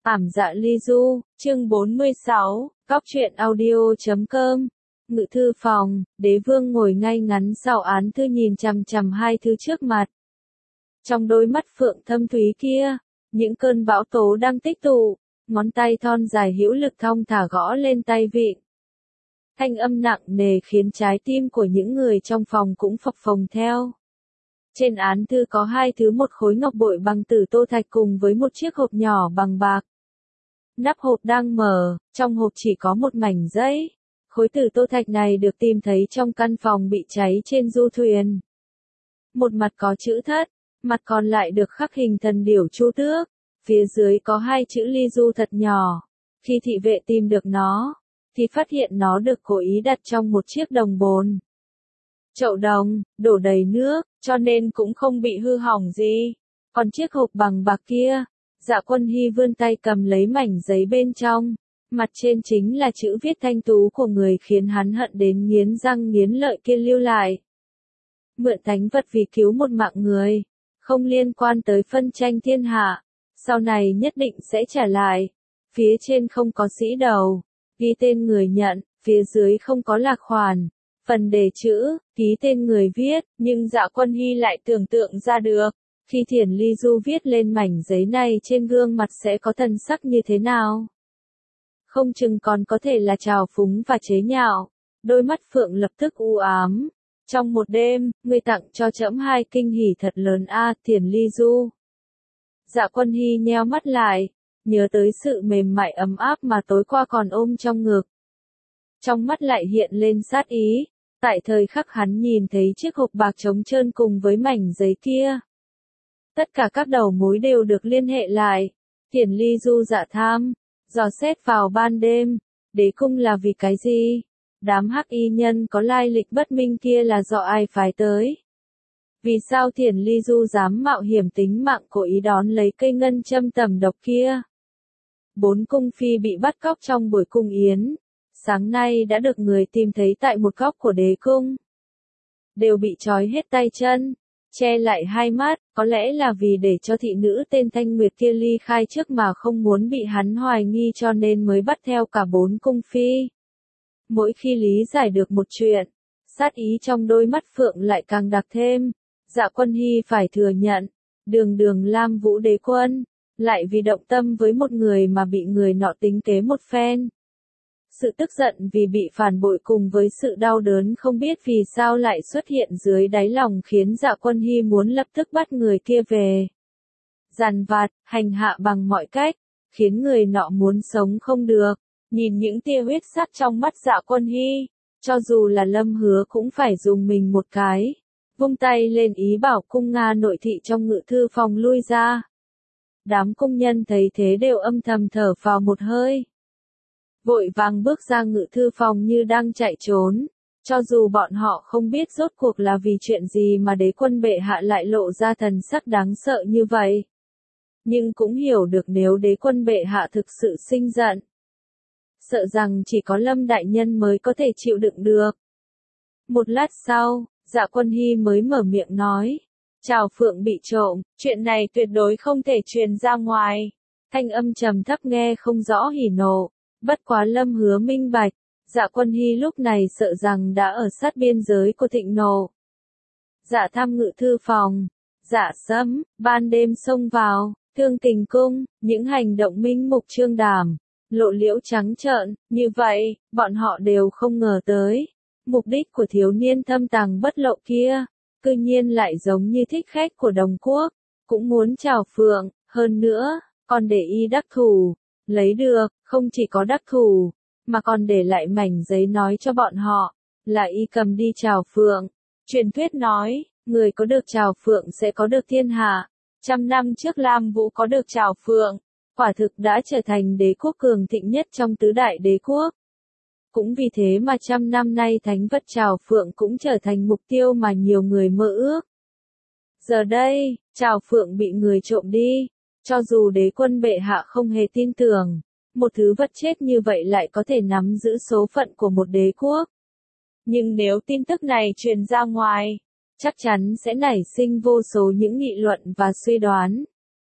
Ảm dạ ly du, chương 46, góc truyện audio.com. Ngự thư phòng, đế vương ngồi ngay ngắn sau án thư nhìn chằm chằm hai thứ trước mặt. Trong đôi mắt phượng thâm thúy kia, những cơn bão tố đang tích tụ, ngón tay thon dài hữu lực thong thả gõ lên tay vịn. Thanh âm nặng nề khiến trái tim của những người trong phòng cũng phập phồng theo. Trên án thư có hai thứ, một khối ngọc bội bằng tử tô thạch cùng với một chiếc hộp nhỏ bằng bạc. Nắp hộp đang mở, trong hộp chỉ có một mảnh giấy. Khối tử tô thạch này được tìm thấy trong căn phòng bị cháy trên du thuyền. Một mặt có chữ thất, mặt còn lại được khắc hình thần điểu chu tước. Phía dưới có hai chữ ly du thật nhỏ. Khi thị vệ tìm được nó, thì phát hiện nó được cố ý đặt trong một chiếc đồng bồn. Chậu đồng, đổ đầy nước, cho nên cũng không bị hư hỏng gì. Còn chiếc hộp bằng bạc kia, Dạ Quân Hy vươn tay cầm lấy mảnh giấy bên trong. Mặt trên chính là chữ viết thanh tú của người khiến hắn hận đến nghiến răng nghiến lợi kia lưu lại. Mượn thánh vật vì cứu một mạng người, không liên quan tới phân tranh thiên hạ, sau này nhất định sẽ trả lại. Phía trên không có sĩ đầu, ghi tên người nhận, phía dưới không có lạc khoản. Phần đề chữ, ký tên người viết, nhưng Dạ Quân Hy lại tưởng tượng ra được, khi Thiển Ly Du viết lên mảnh giấy này trên gương mặt sẽ có thần sắc như thế nào. Không chừng còn có thể là trào phúng và chế nhạo. Đôi mắt Phượng lập tức u ám. Trong một đêm, ngươi tặng cho trẫm hai kinh hỉ thật lớn a, Thiển Ly Du. Dạ Quân Hy nheo mắt lại, nhớ tới sự mềm mại ấm áp mà tối qua còn ôm trong ngực. Trong mắt lại hiện lên sát ý. Tại thời khắc hắn nhìn thấy chiếc hộp bạc trống trơn cùng với mảnh giấy kia. Tất cả các đầu mối đều được liên hệ lại. Thiển Ly Du dạ tham, dò xét vào ban đêm. Đế cung là vì cái gì? Đám hắc y nhân có lai lịch bất minh kia là do ai phái tới? Vì sao Thiển Ly Du dám mạo hiểm tính mạng cố ý đón lấy cây ngân châm tầm độc kia? 4 cung phi bị bắt cóc trong buổi cung yến. Sáng nay đã được người tìm thấy tại một góc của đế cung. Đều bị trói hết tay chân, che lại hai mắt, có lẽ là vì để cho thị nữ tên Thanh Nguyệt kia ly khai trước mà không muốn bị hắn hoài nghi cho nên mới bắt theo cả 4 cung phi. Mỗi khi lý giải được một chuyện, sát ý trong đôi mắt Phượng lại càng đặc thêm. Dạ Quân Hy phải thừa nhận, đường đường Lam Vũ đế quân, lại vì động tâm với một người mà bị người nọ tính kế một phen. Sự tức giận vì bị phản bội cùng với sự đau đớn không biết vì sao lại xuất hiện dưới đáy lòng khiến Dạ Quân Hy muốn lập tức bắt người kia về. Dằn vặt, hành hạ bằng mọi cách, khiến người nọ muốn sống không được. Nhìn những tia huyết sắc trong mắt Dạ Quân Hy, cho dù là Lâm Hứa cũng phải dùng mình một cái. Vung tay lên ý bảo cung Nga nội thị trong ngự thư phòng lui ra. Đám công nhân thấy thế đều âm thầm thở phào một hơi. Vội vàng bước ra ngự thư phòng như đang chạy trốn, cho dù bọn họ không biết rốt cuộc là vì chuyện gì mà đế quân bệ hạ lại lộ ra thần sắc đáng sợ như vậy. Nhưng cũng hiểu được nếu đế quân bệ hạ thực sự sinh giận, sợ rằng chỉ có Lâm đại nhân mới có thể chịu đựng được. Một lát sau, Dạ Quân Hy mới mở miệng nói, Trào Phượng bị trộm, chuyện này tuyệt đối không thể truyền ra ngoài. Thanh âm trầm thấp nghe không rõ hỉ nộ. Bất quá Lâm Hứa minh bạch, Dạ Quân Hy lúc này sợ rằng đã ở sát biên giới của thịnh nộ. Dạ tham ngự thư phòng, Dạ Sấm, ban đêm xông vào, Thương Kình cung, những hành động minh mục trương đảm, lộ liễu trắng trợn, như vậy, bọn họ đều không ngờ tới. Mục đích của thiếu niên thâm tàng bất lộ kia, cư nhiên lại giống như thích khách của đồng quốc, cũng muốn Trào Phượng, hơn nữa, còn để y đắc thủ. Lấy được, không chỉ có đắc thủ, mà còn để lại mảnh giấy nói cho bọn họ, là y cầm đi Trào Phượng. Truyền thuyết nói, người có được Trào Phượng sẽ có được thiên hạ. 100 năm trước Lam Vũ có được Trào Phượng, quả thực đã trở thành đế quốc cường thịnh nhất trong tứ đại đế quốc. Cũng vì thế mà 100 năm nay thánh vật Trào Phượng cũng trở thành mục tiêu mà nhiều người mơ ước. Giờ đây, Trào Phượng bị người trộm đi. Cho dù đế quân bệ hạ không hề tin tưởng, một thứ vật chết như vậy lại có thể nắm giữ số phận của một đế quốc. Nhưng nếu tin tức này truyền ra ngoài, chắc chắn sẽ nảy sinh vô số những nghị luận và suy đoán.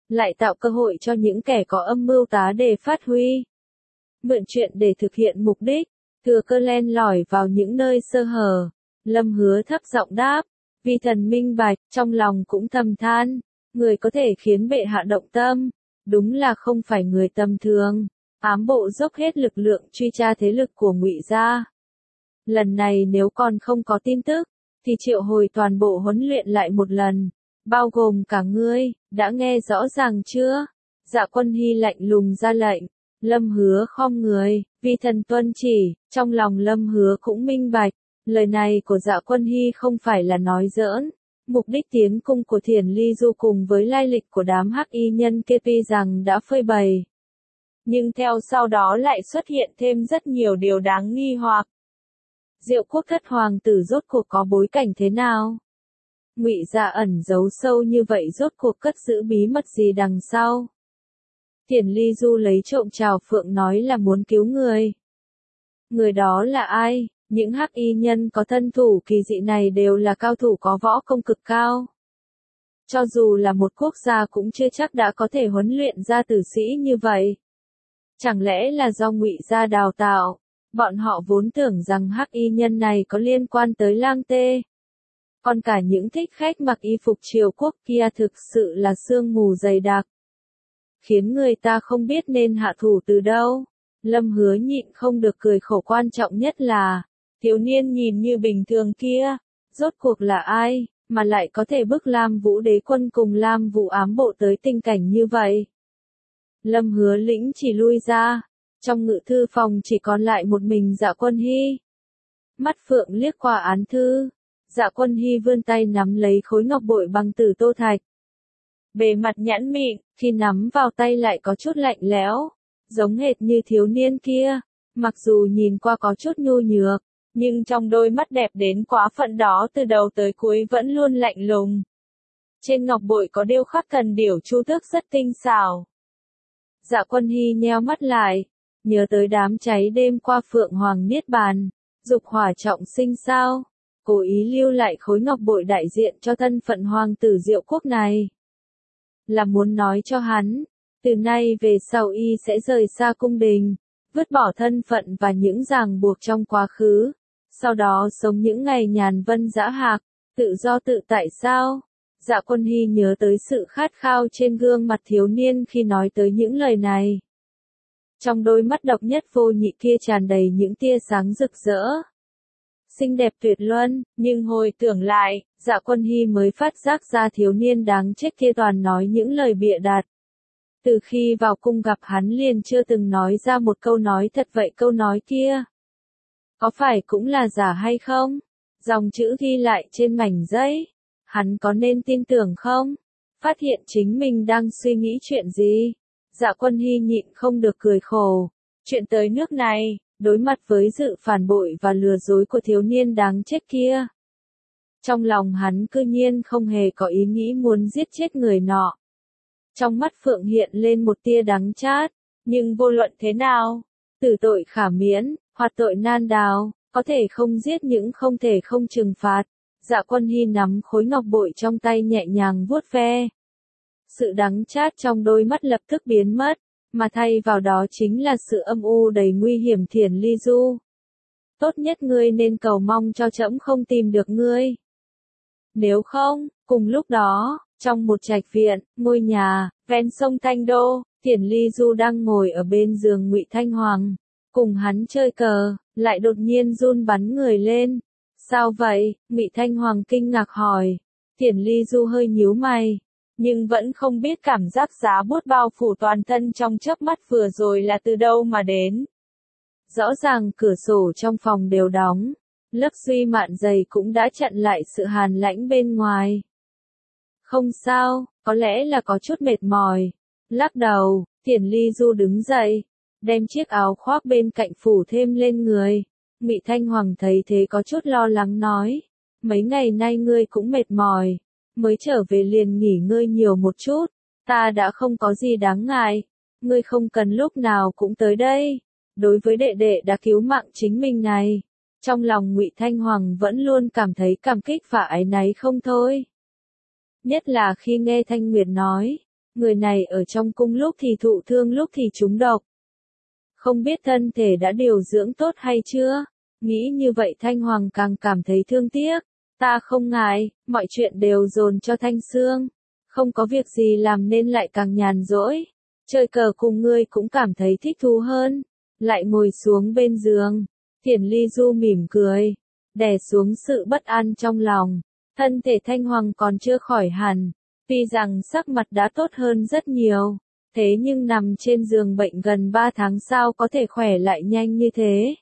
lại tạo cơ hội cho những kẻ có âm mưu tá để phát huy. Mượn chuyện để thực hiện mục đích, thừa cơ len lỏi vào những nơi sơ hở. Lâm Hứa thấp giọng đáp, vi thần minh bạch, trong lòng cũng thầm than, người có thể khiến bệ hạ động tâm, đúng là không phải người tầm thường. Ám bộ dốc hết lực lượng truy tra thế lực của Ngụy gia. Lần này nếu còn không có tin tức, thì triệu hồi toàn bộ huấn luyện lại một lần, bao gồm cả ngươi, đã nghe rõ ràng chưa? Dạ Quân Hy lạnh lùng ra lệnh. Lâm Hứa khom người, vi thần tuân chỉ, trong lòng Lâm Hứa cũng minh bạch, lời này của Dạ Quân Hy không phải là nói giỡn. Mục đích tiến cung của Thiển Ly Du cùng với lai lịch của đám hắc y nhân kia tuy rằng đã phơi bày, nhưng theo sau đó lại xuất hiện thêm rất nhiều điều đáng nghi hoặc. Diệu Quốc thất hoàng tử rốt cuộc có bối cảnh thế nào? Ngụy gia ẩn giấu sâu như vậy rốt cuộc cất giữ bí mật gì đằng sau? Thiển Ly Du lấy trộm Trào Phượng nói là muốn cứu người. Người đó là ai? Những hắc y nhân có thân thủ kỳ dị này đều là cao thủ có võ công cực cao. Cho dù là một quốc gia cũng chưa chắc đã có thể huấn luyện ra tử sĩ như vậy. Chẳng lẽ là do Ngụy gia đào tạo? Bọn họ vốn tưởng rằng hắc y nhân này có liên quan tới Lang Tê. Còn cả những thích khách mặc y phục triều quốc kia thực sự là sương mù dày đặc, khiến người ta không biết nên hạ thủ từ đâu. Lâm Hứa nhịn không được cười khổ, quan trọng nhất là, thiếu niên nhìn như bình thường kia, rốt cuộc là ai, mà lại có thể bức Lam Vũ đế quân cùng Lam Vũ ám bộ tới tình cảnh như vậy. Lâm Hứa lĩnh chỉ lui ra, trong ngự thư phòng chỉ còn lại một mình Dạ Quân Hy. Mắt phượng liếc qua án thư, Dạ Quân Hy vươn tay nắm lấy khối ngọc bội bằng tử tô thạch. Bề mặt nhẵn mịn, khi nắm vào tay lại có chút lạnh lẽo, giống hệt như thiếu niên kia, mặc dù nhìn qua có chút nhu nhược, nhưng trong đôi mắt đẹp đến quá phận đó từ đầu tới cuối vẫn luôn lạnh lùng. Trên ngọc bội có điêu khắc thần điểu chu tước rất tinh xảo. Dạ Quân Hy nheo mắt lại, nhớ tới đám cháy đêm qua Phượng Hoàng Niết Bàn, dục hỏa trọng sinh sao, cố ý lưu lại khối ngọc bội đại diện cho thân phận hoàng tử Diệu Quốc này. Là muốn nói cho hắn, từ nay về sau y sẽ rời xa cung đình, vứt bỏ thân phận và những ràng buộc trong quá khứ, sau đó sống những ngày nhàn vân dã hạc, tự do tự tại sao? Dạ Quân Hy nhớ tới sự khát khao trên gương mặt thiếu niên khi nói tới những lời này. Trong đôi mắt độc nhất vô nhị kia tràn đầy những tia sáng rực rỡ, xinh đẹp tuyệt luân, nhưng hồi tưởng lại, Dạ Quân Hy mới phát giác ra thiếu niên đáng chết kia toàn nói những lời bịa đặt. Từ khi vào cung gặp hắn liền chưa từng nói ra một câu nói thật vậy câu nói kia. Có phải cũng là giả hay không? Dòng chữ ghi lại trên mảnh giấy, hắn có nên tin tưởng không? Phát hiện chính mình đang suy nghĩ chuyện gì? Dạ Quân Hy nhịn không được cười khổ. Chuyện tới nước này, đối mặt với sự phản bội và lừa dối của thiếu niên đáng chết kia, trong lòng hắn cư nhiên không hề có ý nghĩ muốn giết chết người nọ. Trong mắt Phượng hiện lên một tia đắng chát, nhưng vô luận thế nào, tử tội khả miễn, hoạt tội nan đào, có thể không giết những không thể không trừng phạt. Dạ Quân Hy nắm khối ngọc bội trong tay nhẹ nhàng vuốt ve. Sự đắng chát trong đôi mắt lập tức biến mất, mà thay vào đó chính là sự âm u đầy nguy hiểm. Thiển Ly Du, tốt nhất ngươi nên cầu mong cho trẫm không tìm được ngươi. Nếu không, cùng lúc đó, trong một trạch viện, ngôi nhà, ven sông Thanh Đô, Thiển Ly Du đang ngồi ở bên giường Ngụy Thanh Hoàng, cùng hắn chơi cờ, lại đột nhiên run bắn người lên. Sao vậy? Ngụy Thanh Hoàng kinh ngạc hỏi. Thiển Ly Du hơi nhíu mày, nhưng vẫn không biết cảm giác giá buốt bao phủ toàn thân trong chớp mắt vừa rồi là từ đâu mà đến. Rõ ràng cửa sổ trong phòng đều đóng, lớp duy mạn dày cũng đã chặn lại sự hàn lãnh bên ngoài. Không sao, có lẽ là có chút mệt mỏi. Lắc đầu, Thiển Ly Du đứng dậy, đem chiếc áo khoác bên cạnh phủ thêm lên người. Ngụy Thanh Hoàng thấy thế có chút lo lắng nói, mấy ngày nay ngươi cũng mệt mỏi, mới trở về liền nghỉ ngơi nhiều một chút, ta đã không có gì đáng ngại, ngươi không cần lúc nào cũng tới đây. Đối với đệ đệ đã cứu mạng chính mình này, trong lòng Ngụy Thanh Hoàng vẫn luôn cảm thấy cảm kích và áy náy không thôi. Nhất là khi nghe Thanh Nguyệt nói, Người này ở trong cung lúc thì thụ thương lúc thì trúng độc. Không biết thân thể đã điều dưỡng tốt hay chưa? Nghĩ như vậy Thanh Hoàng càng cảm thấy thương tiếc. Ta không ngại, mọi chuyện đều dồn cho Thanh Sương. Không có việc gì làm nên lại càng nhàn rỗi. Chơi cờ cùng ngươi cũng cảm thấy thích thú hơn. Lại ngồi xuống bên giường. Thiển Ly Du mỉm cười. Đè xuống sự bất an trong lòng. Thân thể Thanh Hoàng còn chưa khỏi hẳn. Tuy rằng sắc mặt đã tốt hơn rất nhiều. Thế nhưng nằm trên giường bệnh gần 3 tháng sao có thể khỏe lại nhanh như thế.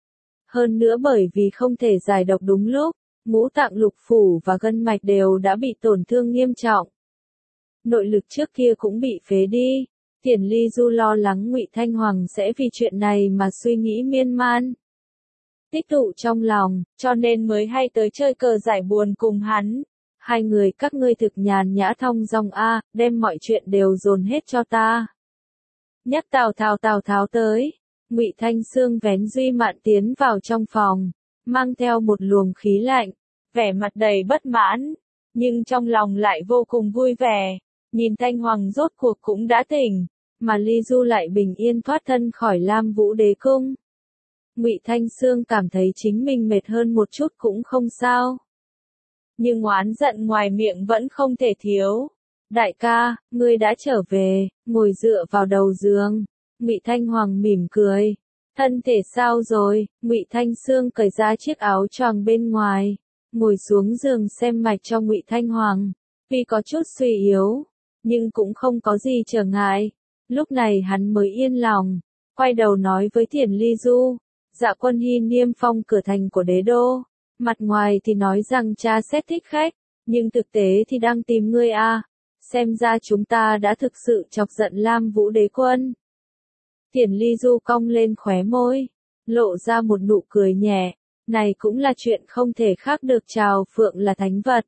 Hơn nữa bởi vì không thể giải độc đúng lúc, ngũ tạng lục phủ và gân mạch đều đã bị tổn thương nghiêm trọng. Nội lực trước kia cũng bị phế đi. Thiển Ly Du lo lắng Ngụy Thanh Hoàng sẽ vì chuyện này mà suy nghĩ miên man. Tích tụ trong lòng, cho nên mới hay tới chơi cờ giải buồn cùng hắn. Hai người các ngươi thực nhàn nhã thong dong a, đem mọi chuyện đều dồn hết cho ta. Nhắc Tào Tháo tới, Ngụy Thanh Sương vén Duy Mạn tiến vào trong phòng, mang theo một luồng khí lạnh, vẻ mặt đầy bất mãn, nhưng trong lòng lại vô cùng vui vẻ, nhìn Thanh Hoàng rốt cuộc cũng đã tỉnh, mà Ly Du lại bình yên thoát thân khỏi Lam Vũ Đế cung. Ngụy Thanh Sương cảm thấy chính mình mệt hơn một chút cũng không sao. Nhưng oán giận ngoài miệng vẫn không thể thiếu. Đại ca, ngươi đã trở về, ngồi dựa vào đầu giường. Ngụy Thanh Hoàng mỉm cười. Thân thể sao rồi? Ngụy Thanh Sương cởi ra chiếc áo choàng bên ngoài, ngồi xuống giường xem mạch cho Ngụy Thanh Hoàng. Tuy có chút suy yếu, nhưng cũng không có gì trở ngại. Lúc này hắn mới yên lòng, quay đầu nói với Thiển Ly Du. Dạ Quân Hy niêm phong cửa thành của đế đô. Mặt ngoài thì nói rằng cha xét thích khách, nhưng thực tế thì đang tìm ngươi a. Xem ra chúng ta đã thực sự chọc giận Lam Vũ Đế quân. Thiển Ly Du cong lên khóe môi, lộ ra một nụ cười nhẹ. Này cũng là chuyện không thể khác được, Trào Phượng là thánh vật.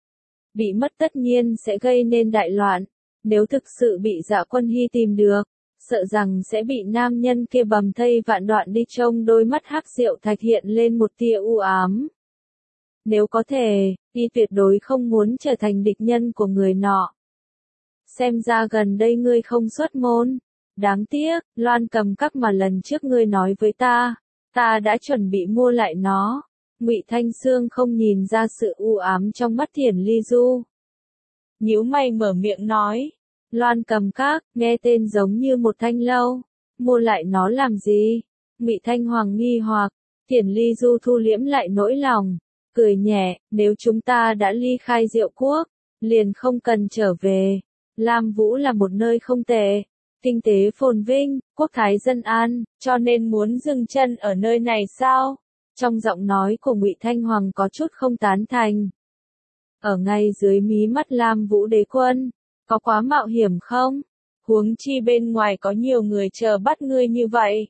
Bị mất tất nhiên sẽ gây nên đại loạn. Nếu thực sự bị Dạ Quân Hy tìm được, sợ rằng sẽ bị nam nhân kia bầm thây vạn đoạn đi. Trông đôi mắt hắc diệu thạch hiện lên một tia u ám. Nếu có thể, y tuyệt đối không muốn trở thành địch nhân của người nọ. Xem ra gần đây ngươi không xuất môn. Đáng tiếc, Loan Cầm Các mà lần trước ngươi nói với ta đã chuẩn bị mua lại nó. Ngụy Thanh Sương không nhìn ra sự u ám trong mắt Thiển Ly Du. Nhíu mày mở miệng nói. Loan Cầm Các, nghe tên giống như một thanh lâu. Mua lại nó làm gì? Ngụy Thanh Hoàng nghi hoặc. Thiển Ly Du thu liễm lại nỗi lòng, cười nhẹ, nếu chúng ta đã ly khai Diệu Quốc, liền không cần trở về. Lam Vũ là một nơi không tệ, kinh tế phồn vinh, quốc thái dân an, cho nên muốn dừng chân ở nơi này sao? Trong giọng nói của Ngụy Thanh Hoàng có chút không tán thành. Ở ngay dưới mí mắt Lam Vũ Đế quân, có quá mạo hiểm không? Huống chi bên ngoài có nhiều người chờ bắt ngươi như vậy.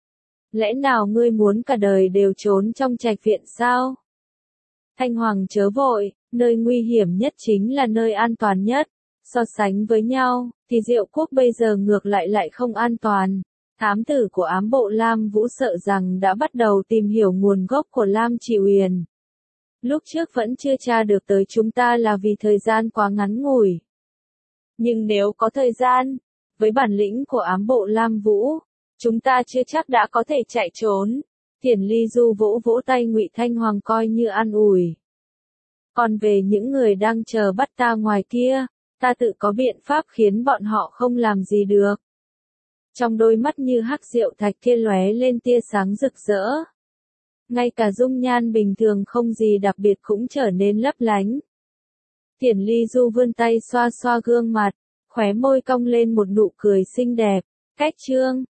Lẽ nào ngươi muốn cả đời đều trốn trong trạch viện sao? Thanh Hoàng chớ vội, nơi nguy hiểm nhất chính là nơi an toàn nhất. So sánh với nhau, thì Diệu Quốc bây giờ ngược lại không an toàn. Thám tử của ám bộ Lam Vũ sợ rằng đã bắt đầu tìm hiểu nguồn gốc của Lam Chỉ Uyển. Lúc trước vẫn chưa tra được tới chúng ta là vì thời gian quá ngắn ngủi. Nhưng nếu có thời gian, với bản lĩnh của ám bộ Lam Vũ, chúng ta chưa chắc đã có thể chạy trốn. Thiển Ly Du vỗ vỗ tay Ngụy Thanh Hoàng coi như an ủi. Còn về những người đang chờ bắt ta ngoài kia, ta tự có biện pháp khiến bọn họ không làm gì được. Trong đôi mắt như hắc diệu thạch kia lóe lên tia sáng rực rỡ. Ngay cả dung nhan bình thường không gì đặc biệt cũng trở nên lấp lánh. Thiển Ly Du vươn tay xoa xoa gương mặt, khóe môi cong lên một nụ cười xinh đẹp. Cách chương